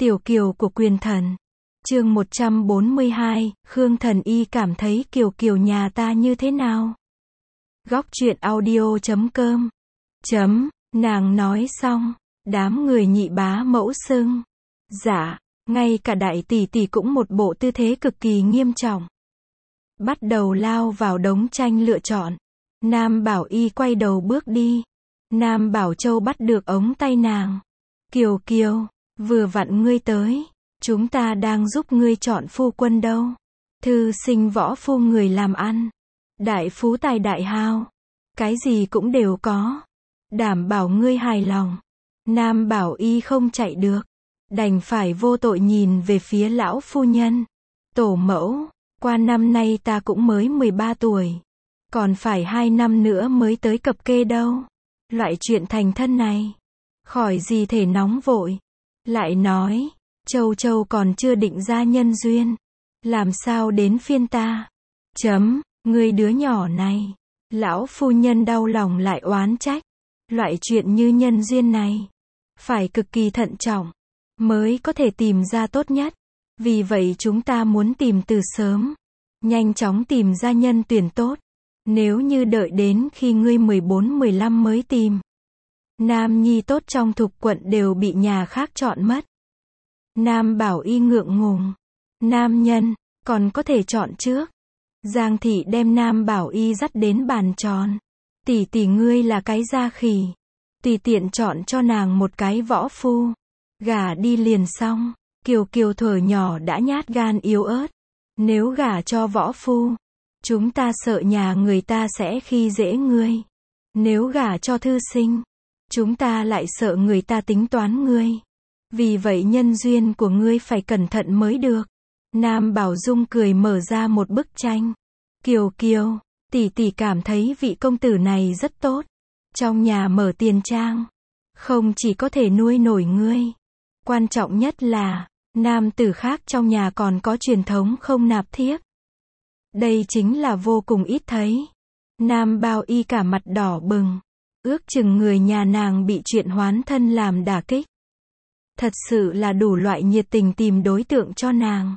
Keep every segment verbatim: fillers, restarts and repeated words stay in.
Tiểu Kiều của Quyền Thần. Chương một trăm bốn mươi hai, Khương Thần Y cảm thấy Kiều Kiều nhà ta như thế nào? Góc truyện audio chấm com. Chấm, nàng nói xong, đám người nhị bá mẫu xưng. Dạ, ngay cả đại tỷ tỷ cũng một bộ tư thế cực kỳ nghiêm trọng. Bắt đầu lao vào đống tranh lựa chọn. Nam Bảo Y quay đầu bước đi. Nam Bảo Châu bắt được ống tay nàng. Kiều Kiều, vừa vặn ngươi tới. Chúng ta đang giúp ngươi chọn phu quân đâu. Thư sinh võ phu người làm ăn. Đại phú tài đại hao. Cái gì cũng đều có. Đảm bảo ngươi hài lòng. Nam Bảo Y không chạy được. Đành phải vô tội nhìn về phía lão phu nhân. Tổ mẫu, qua năm nay ta cũng mới mười ba tuổi. Còn phải hai năm nữa mới tới cập kê đâu. Loại chuyện thành thân này. Khỏi gì thể nóng vội. Lại nói, Châu Châu còn chưa định ra nhân duyên. Làm sao đến phiên ta? Chấm, người đứa nhỏ này. Lão phu nhân đau lòng lại oán trách. Loại chuyện như nhân duyên này. Phải cực kỳ thận trọng. Mới có thể tìm ra tốt nhất. Vì vậy chúng ta muốn tìm từ sớm. Nhanh chóng tìm ra nhân tuyển tốt. Nếu như đợi đến khi ngươi mười bốn mười lăm mới tìm. Nam nhi tốt trong thục quận đều bị nhà khác chọn mất. Nam Bảo Y ngượng ngùng. Nam nhân, còn có thể chọn trước. Giang thị đem Nam Bảo Y dắt đến bàn tròn. Tỷ tỷ ngươi là cái da khỉ. Tùy tiện chọn cho nàng một cái võ phu. Gả đi liền xong. Kiều Kiều thuở nhỏ đã nhát gan yếu ớt. Nếu gả cho võ phu, chúng ta sợ nhà người ta sẽ khi dễ ngươi. Nếu gả cho thư sinh, chúng ta lại sợ người ta tính toán ngươi. Vì vậy nhân duyên của ngươi phải cẩn thận mới được. Nam Bảo Dung cười mở ra một bức tranh. Kiều Kiều, tỷ tỷ cảm thấy vị công tử này rất tốt. Trong nhà mở tiền trang, không chỉ có thể nuôi nổi ngươi. Quan trọng nhất là, nam tử khác trong nhà còn có truyền thống không nạp thiếp. Đây chính là vô cùng ít thấy. Nam Bảo Y cả mặt đỏ bừng. Ước chừng người nhà nàng bị chuyện hoán thân làm đả kích. Thật sự là đủ loại nhiệt tình tìm đối tượng cho nàng.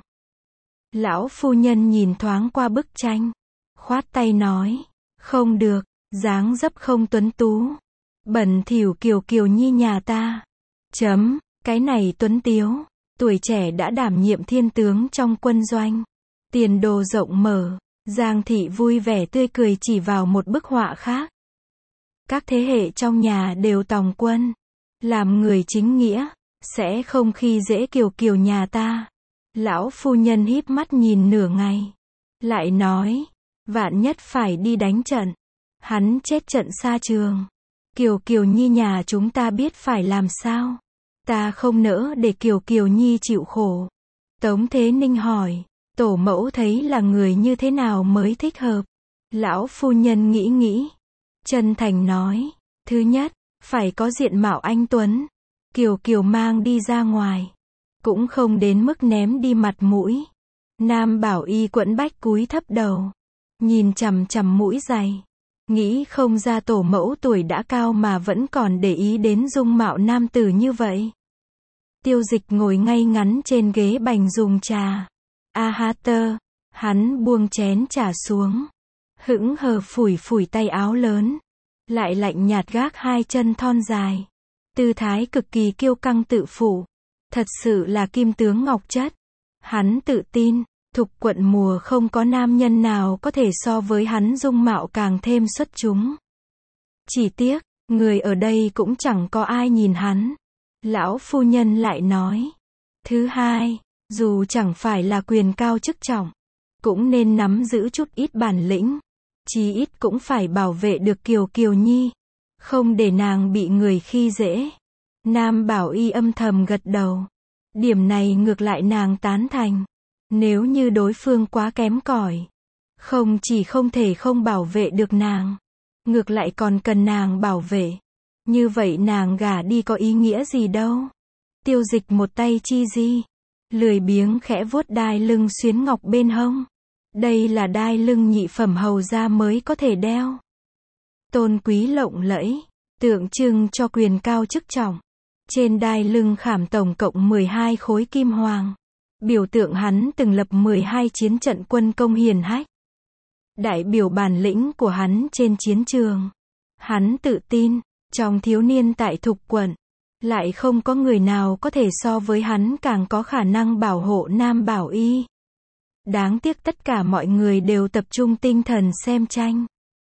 Lão phu nhân nhìn thoáng qua bức tranh. Khoát tay nói. Không được, dáng dấp không tuấn tú. Bẩn thỉu Kiều Kiều nhi nhà ta. Chấm, cái này tuấn tiếu. Tuổi trẻ đã đảm nhiệm thiên tướng trong quân doanh. Tiền đồ rộng mở. Giang thị vui vẻ tươi cười chỉ vào một bức họa khác. Các thế hệ trong nhà đều tòng quân. Làm người chính nghĩa. Sẽ không khi dễ Kiều Kiều nhà ta. Lão phu nhân híp mắt nhìn nửa ngày. Lại nói. Vạn nhất phải đi đánh trận. Hắn chết trận xa trường. Kiều Kiều nhi nhà chúng ta biết phải làm sao. Ta không nỡ để Kiều Kiều nhi chịu khổ. Tống Thế Ninh hỏi. Tổ mẫu thấy là người như thế nào mới thích hợp? Lão phu nhân nghĩ nghĩ. Chân thành nói. Thứ nhất, phải có diện mạo anh tuấn. Kiều Kiều mang đi ra ngoài. Cũng không đến mức ném đi mặt mũi. Nam Bảo Y quẫn bách cúi thấp đầu. Nhìn chằm chằm mũi dày. Nghĩ không ra tổ mẫu tuổi đã cao mà vẫn còn để ý đến dung mạo nam tử như vậy. Tiêu Dịch ngồi ngay ngắn trên ghế bành dùng trà. A ha tơ. Hắn buông chén trà xuống. Hững hờ phủi phủi tay áo lớn. Lại lạnh nhạt gác hai chân thon dài. Tư thái cực kỳ kiêu căng tự phụ. Thật sự là kim tướng ngọc chất. Hắn tự tin, thục quận mùa không có nam nhân nào có thể so với hắn dung mạo càng thêm xuất chúng. Chỉ tiếc, người ở đây cũng chẳng có ai nhìn hắn. Lão phu nhân lại nói. Thứ hai, dù chẳng phải là quyền cao chức trọng, cũng nên nắm giữ chút ít bản lĩnh. Chí ít cũng phải bảo vệ được Kiều Kiều nhi. Không để nàng bị người khi dễ. Nam Bảo Y âm thầm gật đầu. Điểm này ngược lại nàng tán thành. Nếu như đối phương quá kém cỏi, không chỉ không thể không bảo vệ được nàng, ngược lại còn cần nàng bảo vệ. Như vậy nàng gả đi có ý nghĩa gì đâu. Tiêu Dịch một tay chi di. Lười biếng khẽ vuốt đai lưng xuyến ngọc bên hông. Đây là đai lưng nhị phẩm hầu gia mới có thể đeo. Tôn quý lộng lẫy. Tượng trưng cho quyền cao chức trọng. Trên đai lưng khảm tổng cộng mười hai khối kim hoàng. Biểu tượng hắn từng lập mười hai chiến trận quân công hiển hách. Đại biểu bản lĩnh của hắn trên chiến trường. Hắn tự tin, trong thiếu niên tại Thục quận, lại không có người nào có thể so với hắn càng có khả năng bảo hộ Nam Bảo Y. Đáng tiếc tất cả mọi người đều tập trung tinh thần xem tranh.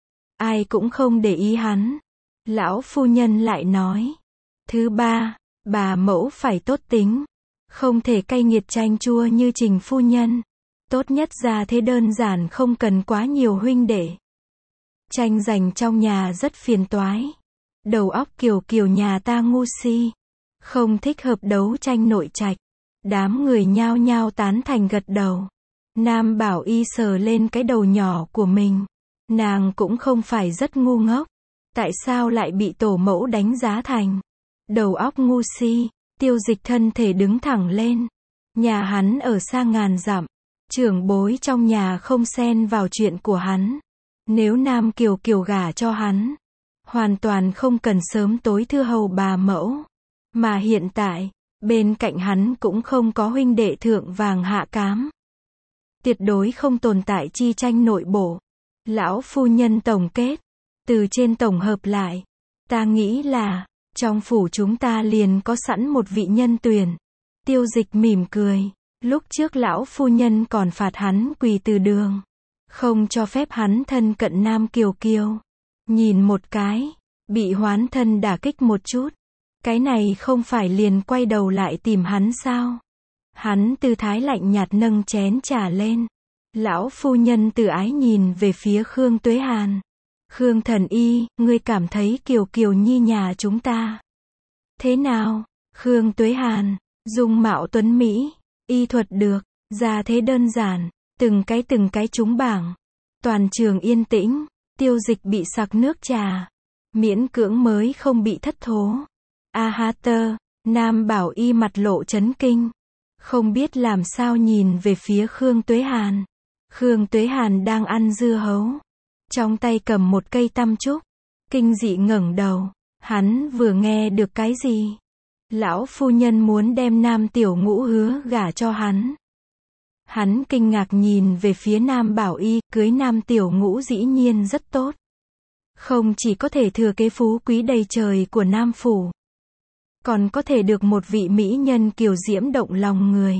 Ai cũng không để ý hắn. Lão phu nhân lại nói. Thứ ba, bà mẫu phải tốt tính. Không thể cay nghiệt chanh chua như Trình phu nhân. Tốt nhất ra thế đơn giản, không cần quá nhiều huynh đệ. Tranh giành trong nhà rất phiền toái. Đầu óc Kiều Kiều nhà ta ngu si. Không thích hợp đấu tranh nội trạch. Đám người nhao nhao tán thành gật đầu. Nam Bảo Y sờ lên cái đầu nhỏ của mình. Nàng cũng không phải rất ngu ngốc. Tại sao lại bị tổ mẫu đánh giá thành đầu óc ngu si? Tiêu Dịch thân thể đứng thẳng lên. Nhà hắn ở xa ngàn dặm. Trưởng bối trong nhà không xen vào chuyện của hắn. Nếu Nam Kiều Kiều gả cho hắn, hoàn toàn không cần sớm tối thưa hầu bà mẫu. Mà hiện tại, bên cạnh hắn cũng không có huynh đệ thượng vàng hạ cám. Tuyệt đối không tồn tại chi tranh nội bộ. Lão phu nhân tổng kết. Từ trên tổng hợp lại, ta nghĩ là, trong phủ chúng ta liền có sẵn một vị nhân tuyển. Tiêu Dịch mỉm cười. Lúc trước lão phu nhân còn phạt hắn quỳ từ đường. Không cho phép hắn thân cận Nam Kiều Kiều. Nhìn một cái, bị hoán thân đả kích một chút. Cái này không phải liền quay đầu lại tìm hắn sao? Hắn tư thái lạnh nhạt nâng chén trà lên. Lão phu nhân từ ái nhìn về phía Khương Tuế Hàn. Khương thần y, ngươi cảm thấy Kiều Kiều nhi nhà chúng ta thế nào? Khương Tuế Hàn, dung mạo tuấn Mỹ, y thuật được, gia thế đơn giản, từng cái từng cái trúng bảng. Toàn trường yên tĩnh, Tiêu Dịch bị sặc nước trà. Miễn cưỡng mới không bị thất thố. A ha tơ, Nam Bảo Y mặt lộ chấn kinh. Không biết làm sao nhìn về phía Khương Tuế Hàn. Khương Tuế Hàn đang ăn dưa hấu. Trong tay cầm một cây tăm trúc. Kinh dị ngẩng đầu. Hắn vừa nghe được cái gì? Lão phu nhân muốn đem Nam Tiểu Ngũ hứa gả cho hắn. Hắn kinh ngạc nhìn về phía Nam Bảo Y, cưới Nam Tiểu Ngũ dĩ nhiên rất tốt. Không chỉ có thể thừa kế phú quý đầy trời của Nam Phủ, còn có thể được một vị mỹ nhân kiều diễm động lòng người.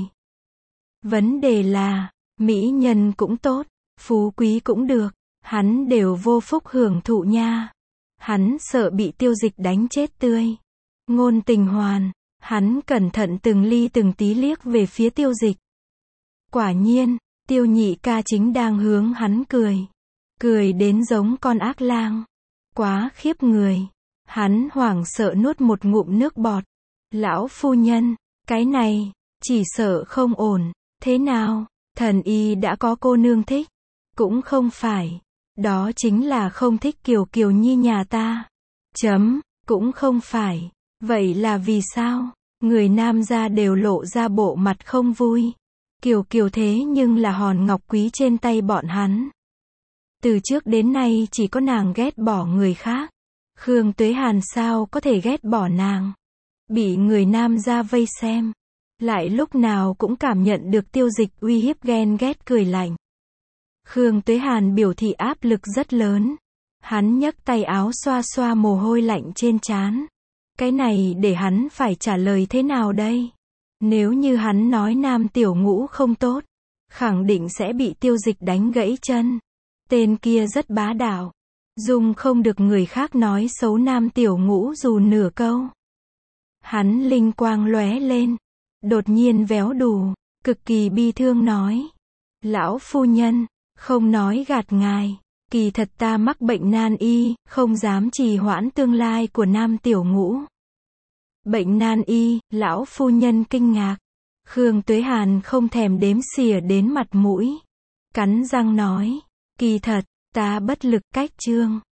Vấn đề là, mỹ nhân cũng tốt, phú quý cũng được, hắn đều vô phúc hưởng thụ nha. Hắn sợ bị Tiêu Dịch đánh chết tươi. Ngôn Tình Hoàn, hắn cẩn thận từng ly từng tí liếc về phía Tiêu Dịch. Quả nhiên, Tiêu nhị ca chính đang hướng hắn cười. Cười đến giống con ác lang. Quá khiếp người. Hắn hoảng sợ nuốt một ngụm nước bọt. Lão phu nhân, cái này, chỉ sợ không ổn. Thế nào, thần y đã có cô nương thích? Cũng không phải. Đó chính là không thích Kiều Kiều nhi nhà ta. Chấm, cũng không phải. Vậy là vì sao? Người nam gia đều lộ ra bộ mặt không vui. Kiều Kiều thế nhưng là hòn ngọc quý trên tay bọn hắn. Từ trước đến nay chỉ có nàng ghét bỏ người khác. Khương Tuế Hàn sao có thể ghét bỏ nàng? Bị người nam gia vây xem. Lại lúc nào cũng cảm nhận được Tiêu Dịch uy hiếp ghen ghét cười lạnh. Khương Tuế Hàn biểu thị áp lực rất lớn. Hắn nhấc tay áo xoa xoa mồ hôi lạnh trên trán. Cái này để hắn phải trả lời thế nào đây? Nếu như hắn nói Nam Tiểu Ngũ không tốt, khẳng định sẽ bị Tiêu Dịch đánh gãy chân. Tên kia rất bá đạo. Dung không được người khác nói xấu Nam Tiểu Ngũ dù nửa câu. Hắn linh quang lóe lên. Đột nhiên véo đù, cực kỳ bi thương nói. Lão phu nhân, không nói gạt ngài. Kỳ thật ta mắc bệnh nan y, không dám trì hoãn tương lai của Nam Tiểu Ngũ. Bệnh nan y, lão phu nhân kinh ngạc. Khương Tuế Hàn không thèm đếm xỉa đến mặt mũi. Cắn răng nói. Kỳ thật, ta bất lực cách trương.